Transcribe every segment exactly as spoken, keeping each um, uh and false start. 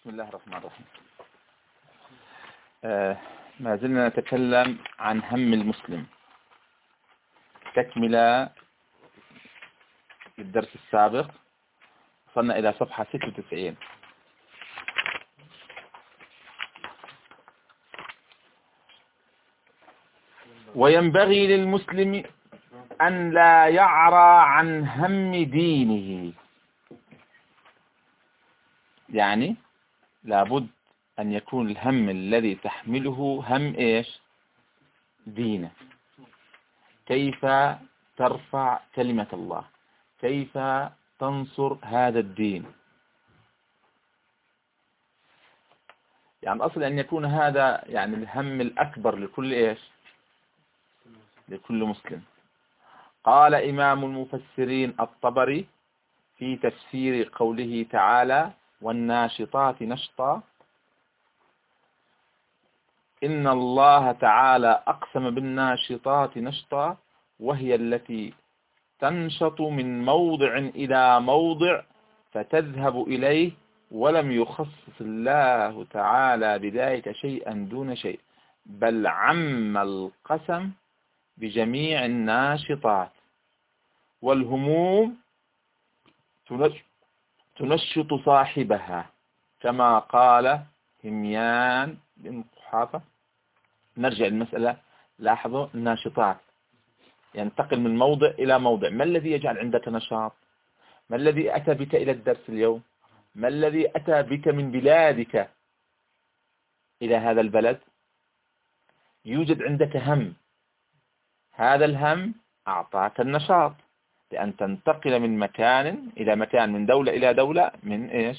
بسم الله الرحمن الرحيم. آه ما زلنا نتكلم عن هم المسلم تكملة للدرس السابق. وصلنا إلى صفحة ستة وتسعين. وينبغي للمسلم أن لا يعرى عن هم دينه، يعني لابد أن يكون الهم الذي تحمله هم إيش؟ دينه. كيف ترفع كلمة الله، كيف تنصر هذا الدين. يعني الأصل أن يكون هذا يعني الهم الأكبر لكل إيش؟ لكل مسلم. قال إمام المفسرين الطبري في تفسير قوله تعالى: والناشطات نشطا: إن الله تعالى أقسم بالناشطات نشطا، وهي التي تنشط من موضع إلى موضع فتذهب إليه، ولم يخصص الله تعالى بذلك شيئا دون شيء، بل عم القسم بجميع الناشطات. والهموم تنشط صاحبها، كما قال هميان بن قحافة. نرجع المسألة، لاحظوا الناشطات ينتقل من موضع إلى موضع. ما الذي يجعل عندك نشاط؟ ما الذي أتى بك إلى الدرس اليوم؟ ما الذي أتى بك من بلادك إلى هذا البلد؟ يوجد عندك هم، هذا الهم أعطاك النشاط لأن تنتقل من مكان إلى مكان، من دولة إلى دولة، من إيش؟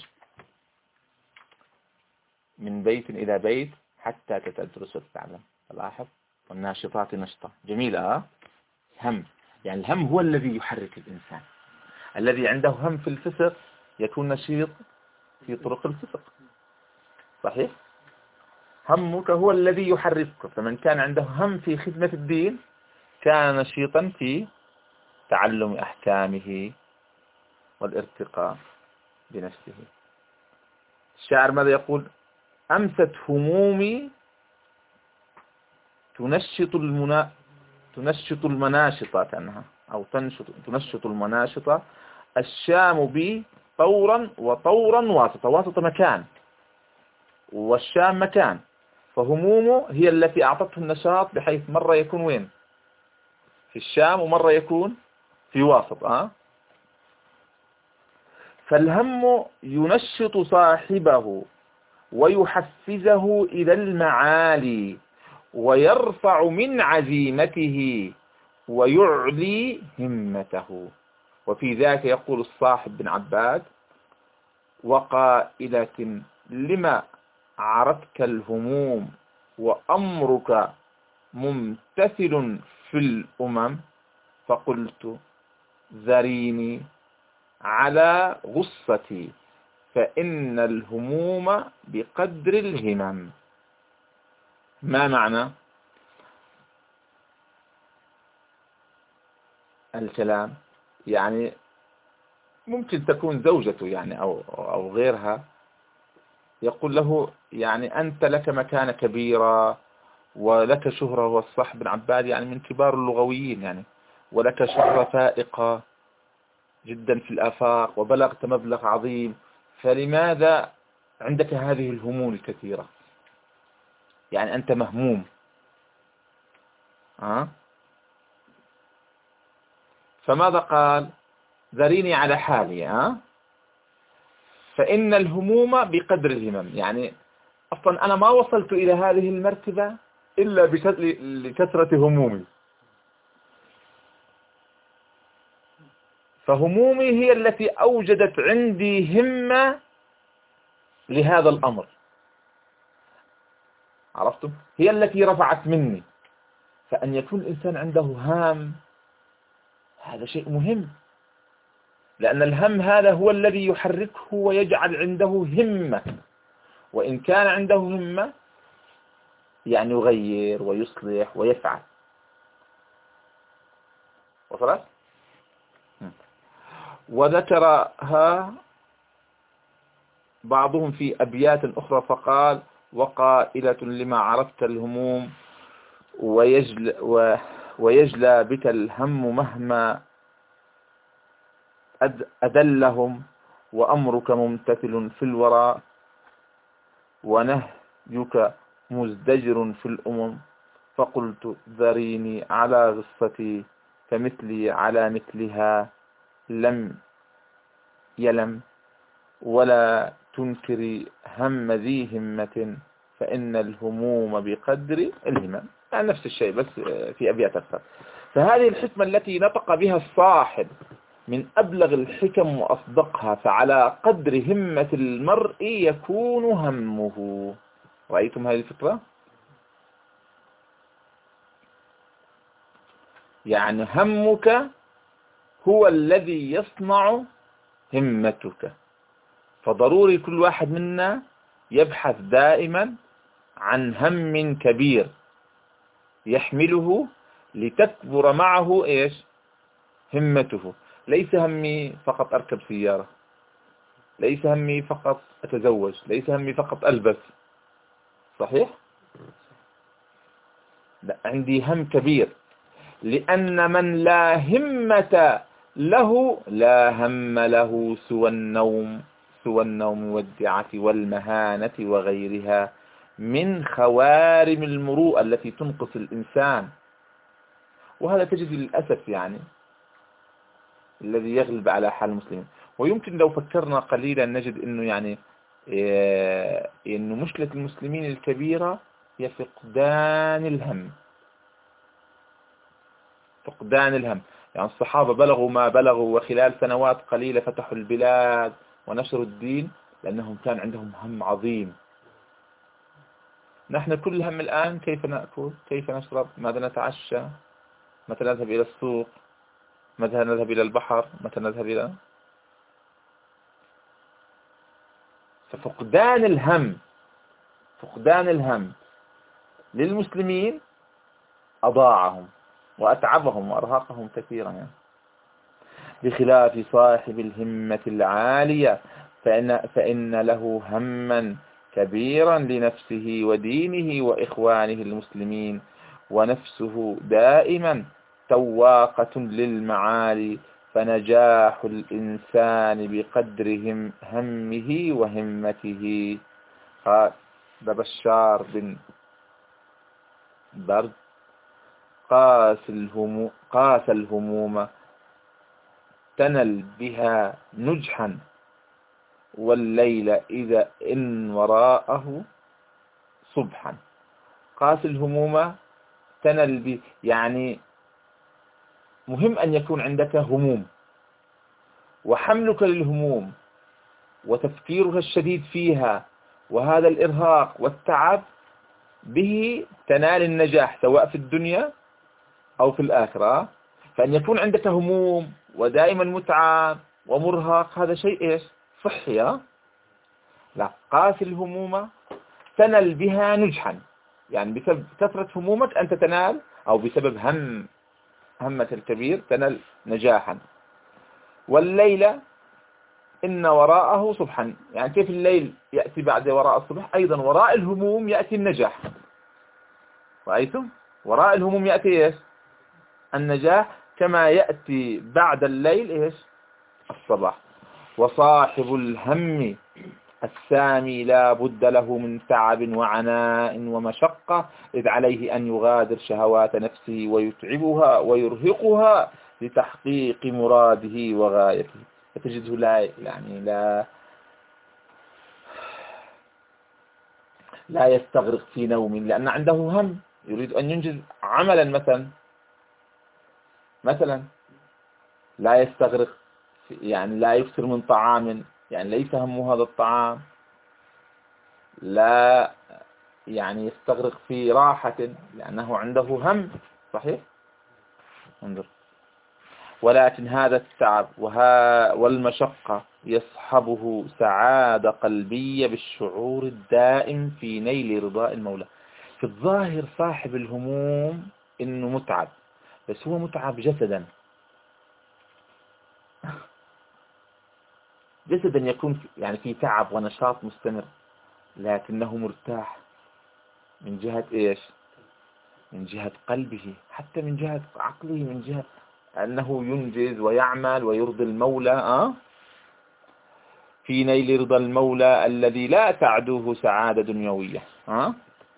من بيت إلى بيت، حتى تدرس وتتعلم. لاحظ، والناشطات نشطة. جميلة. هم، يعني الهم هو الذي يحرك الإنسان. الذي عنده هم في الفسق يكون نشيط في طرق الفسق، صحيح؟ همك هو الذي يحركك. فمن كان عنده هم في خدمة الدين كان نشيطا في تعلم أحكامه والارتقاء بنفسه. الشاعر ماذا يقول؟ أمست همومي تنشط المنا تنشط المناشطة كأنها، أو تنشط تنشط المناشطة. الشام بي طورا وطورا واسطة. واسطة مكان والشام مكان، فهمومه هي التي أعطته النشاط، بحيث مرة يكون وين؟ في الشام، ومرة يكون في واسط. أه؟ فالهم ينشط صاحبه ويحفزه إلى المعالي، ويرفع من عزيمته ويعلي همته. وفي ذاك يقول الصاحب بن عباد: وقائلة لما عرتك الهموم وأمرك ممتثل في الأمم، فقلت ذريني على غصتي، فإن الهموم بقدر الهمم. ما معنى الكلام؟ يعني ممكن تكون زوجته يعني أو أو غيرها، يقول له يعني أنت لك مكانة كبيرة ولك شهرة. والصاحب بن عباد يعني من كبار اللغويين يعني، ولك شهرة فائقة جدا في الآفاق، وبلغت مبلغ عظيم، فلماذا عندك هذه الهموم الكثيرة؟ يعني أنت مهموم. أه؟ فماذا قال؟ ذريني على حالي. أه؟ فإن الهموم بقدر الهمم. يعني أصلا أنا ما وصلت إلى هذه المرتبة إلا لكثرة همومي. فهمومي هي التي أوجدت عندي همة لهذا الأمر. عرفتم؟ هي التي رفعت مني. فأن يكون الإنسان عنده هام هذا شيء مهم، لأن الهم هذا هو الذي يحركه ويجعل عنده همة. وإن كان عنده همة يعني يغير ويصلح ويفعل. وصلت؟ وذكرها بعضهم في أبيات أخرى فقال: وقائلة لما عرفت الهموم ويجل ويجلى بك الهم مهما أدلهم، وأمرك ممتثل في الوراء ونهيك مزدجر في الأمم. فقلت: ذريني على غصتي فمثلي على مثلها لم يلم، ولا تنكري هم ذي همة فإن الهموم بقدر الهمم. يعني نفس الشيء بس في أبيات أكثر. فهذه الحكمة التي نطق بها الصاحب من أبلغ الحكم وأصدقها، فعلى قدر همة المرء يكون همه. رأيتم هذه الفكرة؟ يعني همك هو الذي يصنع همتك. فضروري كل واحد منا يبحث دائما عن هم كبير يحمله لتكبر معه إيش؟ همته. ليس همي فقط أركب سيارة، ليس همي فقط أتزوج، ليس همي فقط ألبس. صحيح؟ لا، عندي هم كبير، لأن من لا همة له لا هم له سوى النوم سوى النوم والدعة والمهانة وغيرها من خوارم المروءة التي تنقص الإنسان. وهذا تجد للأسف يعني الذي يغلب على حال المسلمين. ويمكن لو فكرنا قليلا نجد أنه يعني إيه أنه مشكلة المسلمين الكبيرة هي فقدان الهم. فقدان الهم. يعني الصحابة بلغوا ما بلغوا، وخلال سنوات قليلة فتحوا البلاد ونشروا الدين لأنهم كان عندهم هم عظيم. نحن كل هم الآن كيف نأكل، كيف نشرب، ماذا نتعشى، متى نذهب إلى السوق، متى نذهب إلى البحر، متى نذهب إلى. ففقدان الهم فقدان الهم للمسلمين أضاعهم وأتعبهم وأرهقهم كثيرا يعني. بخلاف صاحب الهمة العالية فإن, فإن له هما كبيرا لنفسه ودينه وإخوانه المسلمين، ونفسه دائما تواقة للمعالي، فنجاح الإنسان بقدر هم همه وهمته. قال بشار بن برد: قاس الهموم, قاس الهموم تنل بها نجحا، والليل إذا إن وراءه صبحا. قاس الهموم تنل ب يعني مهم أن يكون عندك هموم، وحملك للهموم وتفكيرك الشديد فيها وهذا الإرهاق والتعب به تنال النجاح سواء في الدنيا أو في الآخرة. فأن يكون عندك هموم ودائما متعب ومرهق هذا شيء إيش؟ صحي. لا، قاس الهموم تنل بها نجحا، يعني بسبب كثرة همومك أنت تنال، أو بسبب هم همة الكبير تنال نجاحا. والليل إن وراءه صبحا، يعني كيف الليل يأتي بعد وراء الصبح، أيضا وراء الهموم يأتي النجاح. رأيتم؟ وراء الهموم يأتي إيش؟ النجاح، كما يأتي بعد الليل إيش؟ الصباح. وصاحب الهم السامي لا بد له من تعب وعناء ومشقة، إذ عليه أن يغادر شهوات نفسه ويتعبها ويرهقها لتحقيق مراده وغايته. فتجده لا يعني لا لا يستغرق في نوم، لأن عنده هم يريد أن ينجز عملا مثلا مثلا لا يستغرق يعني لا يكثر من طعام، يعني ليس همه هذا الطعام، لا يعني يستغرق في راحة لأنه عنده هم. صحيح؟ انظر. ولكن هذا التعب وها والمشقة يصحبه سعادة قلبية بالشعور الدائم في نيل رضاء المولى. في الظاهر صاحب الهموم إنه متعب، بس هو متعب جسدا، جسدا يكون في يعني في تعب ونشاط مستمر، لكنه مرتاح من جهة إيش؟ من جهة قلبه، حتى من جهة عقله، من جهة أنه ينجز ويعمل ويرضي المولى أه؟ في نيل رضا المولى الذي لا تعدوه سعادة دنيوية أه؟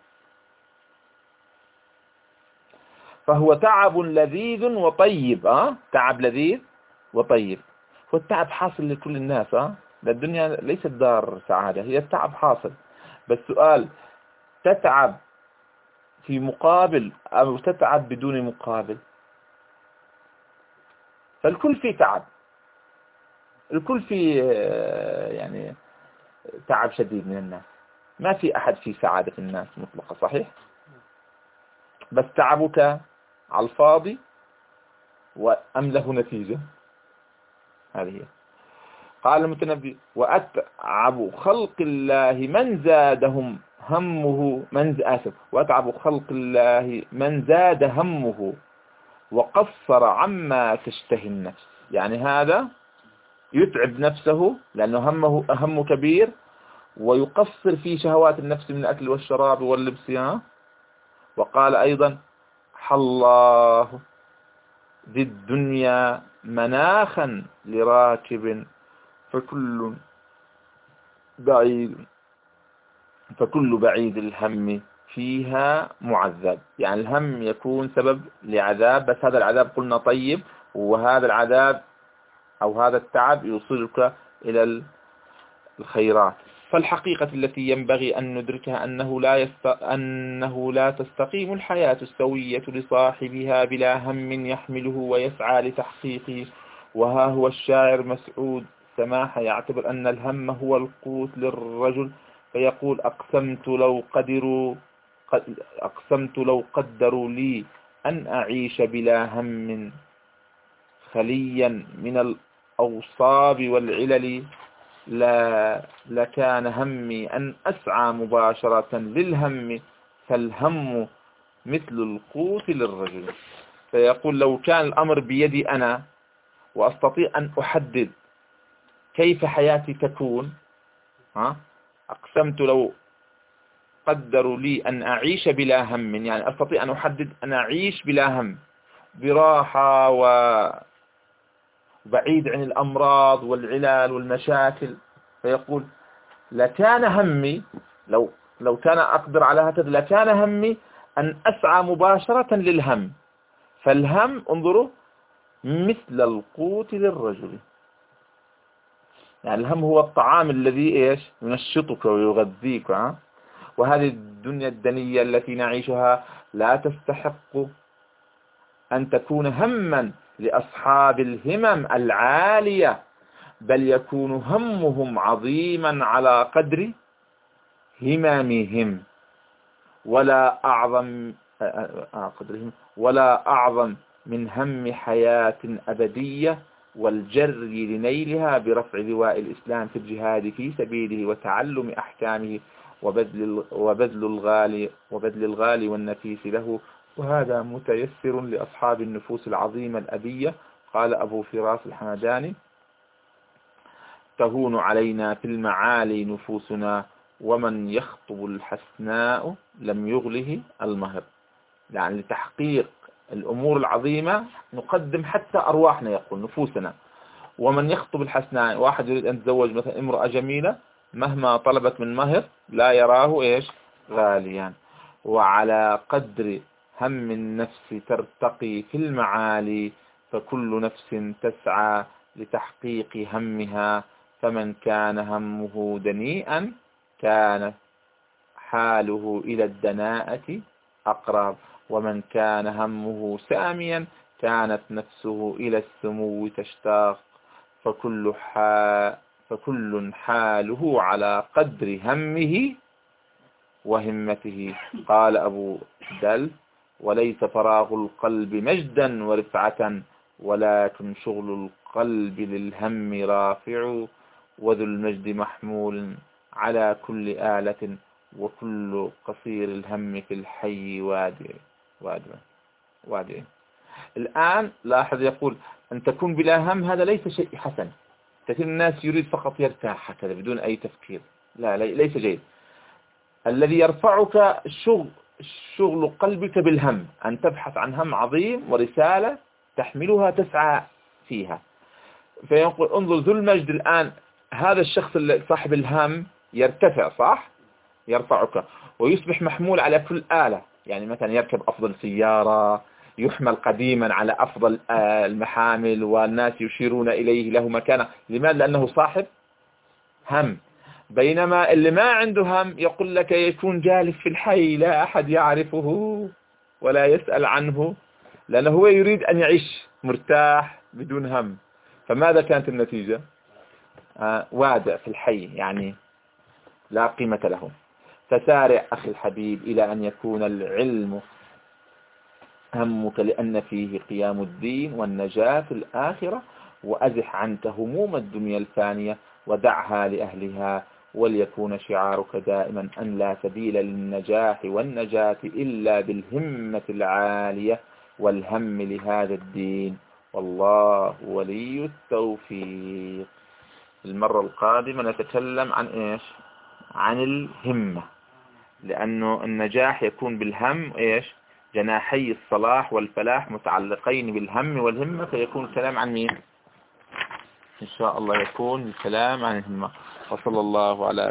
فهو تعب لذيذ وطيب أه؟ تعب لذيذ وطيب. والتعب حاصل لكل الناس أه؟ الدنيا ليست دار سعادة، هي التعب حاصل. بس سؤال، تتعب في مقابل أو تتعب بدون مقابل؟ فالكل في تعب، الكل في يعني تعب شديد من الناس، ما في أحد في سعادة في الناس مطلقة، صحيح؟ بس تعبك على الفاضي وأم له نتيجة؟ هذه هي. قال المتنبي: وأتعب خلق الله من زادهم همه من آسف وأتعب خلق الله من زاد همه وقصر عما تشتهي النفس. يعني هذا يتعب نفسه لأنه همه هم كبير، ويقصر في شهوات النفس من الأكل والشراب واللبس. وقال أيضا: حالله ذي الدنيا مناخا لراكب فكل بعيد فكل بعيد الهم فيها معذب. يعني الهم يكون سبب لعذاب، بس هذا العذاب قلنا طيب، وهذا العذاب أو هذا التعب يوصلك إلى الخيرات. فالحقيقة التي ينبغي أن ندركها أنه لا, يست... أنه لا تستقيم الحياة السوية لصاحبها بلا هم يحمله ويسعى لتحقيقه. وها هو الشاعر مسعود سماحة يعتبر أن الهم هو القوت للرجل، فيقول: أقسمت لو قدروا أقسمت لو قدروا لي أن أعيش بلا هم خليا من الأوصاب والعلل لا لكان همي أن أسعى مباشرة للهم، فالهم مثل القوت للرجل. فيقول: لو كان الأمر بيدي أنا وأستطيع أن أحدد كيف حياتي تكون، ها أقسمت لو قدروا لي أن أعيش بلا هم، يعني أستطيع أن أحدد أن أعيش بلا هم براحة وبعيد عن الأمراض والعلال والمشاكل. فيقول: لكان همي لو لو كان أقدر على هذا لكان همي أن أسعى مباشرة للهم، فالهم انظروا مثل القوت للرجل. يعني الهم هو الطعام الذي إيش ينشطك ويغذيك. ها؟ وهذه الدنيا الدنية التي نعيشها لا تستحق أن تكون هما لأصحاب الهمم العالية، بل يكون همهم عظيما على قدر همامهم، ولا أعظم قدرهم ولا أعظم من هم حياة أبدية والجر لنيلها برفع لواء الإسلام في الجهاد في سبيله وتعلم أحكامه وبذل وبذل الغالي وبذل الغالي والنفيس له. وهذا متيسر لأصحاب النفوس العظيمة الأبية. قال أبو فراس الحمداني: تهون علينا في المعالي نفوسنا، ومن يخطب الحسناء لم يغله المهر. يعني لتحقيق الأمور العظيمة نقدم حتى أرواحنا، يقول نفوسنا. ومن يخطب الحسناء، واحد يريد أن يتزوج مثلا امرأة جميلة، مهما طلبت من مهر لا يراه إيش غاليا. وعلى قدر هم النفس ترتقي في المعالي، فكل نفس تسعى لتحقيق همها. فمن كان همه دنيئا كان حاله إلى الدناءة أقرب، ومن كان همه ساميا كانت نفسه إلى السمو تشتاق. فكل, حال فكل حاله على قدر همه وهمته. قال أبو دل: وليس فراغ القلب مجدا ورفعة، ولكن شغل القلب للهم رافع، وذو المجد محمول على كل آلة، وكل قصير الهم في الحي وادع وادع وادع. الآن لاحظ يقول: أن تكون بلا هم هذا ليس شيء حسن، كثير من الناس يريد فقط يرتاح هكذا بدون أي تفكير. لا ليس جيد. الذي يرفعك شغل شغل قلبك بالهم، أن تبحث عن هم عظيم ورسالة تحملها تسعى فيها. فيقول انظر ذو المجد الآن، هذا الشخص صاحب الهم يرتفع، صح؟ يرفعك ويصبح محمول على كل آلة، يعني مثلا يركب أفضل سيارة، يحمل قديما على أفضل المحامل، والناس يشيرون إليه له مكانة. لماذا؟ لأنه صاحب هم. بينما اللي ما عنده هم يقول لك يكون جالس في الحي لا أحد يعرفه ولا يسأل عنه، لأنه هو يريد أن يعيش مرتاح بدون هم. فماذا كانت النتيجة؟ آه وادع في الحي، يعني لا قيمة له. فسارع أخي الحبيب إلى أن يكون العلم همك، لأن فيه قيام الدين والنجاة في الآخرة، وأزح عنك هموم الدنيا الفانية ودعها لأهلها، وليكون شعارك دائما أن لا سبيل للنجاح والنجاة إلا بالهمة العالية والهم لهذا الدين، والله ولي التوفيق. المرة القادمة نتكلم عن إيش؟ عن الهمة، لأنه النجاح يكون بالهم. إيش؟ جناحي الصلاح والفلاح متعلقين بالهم والهمة، فيكون الكلام عن مين؟ إن شاء الله يكون الكلام عن الهمة. وصلى الله على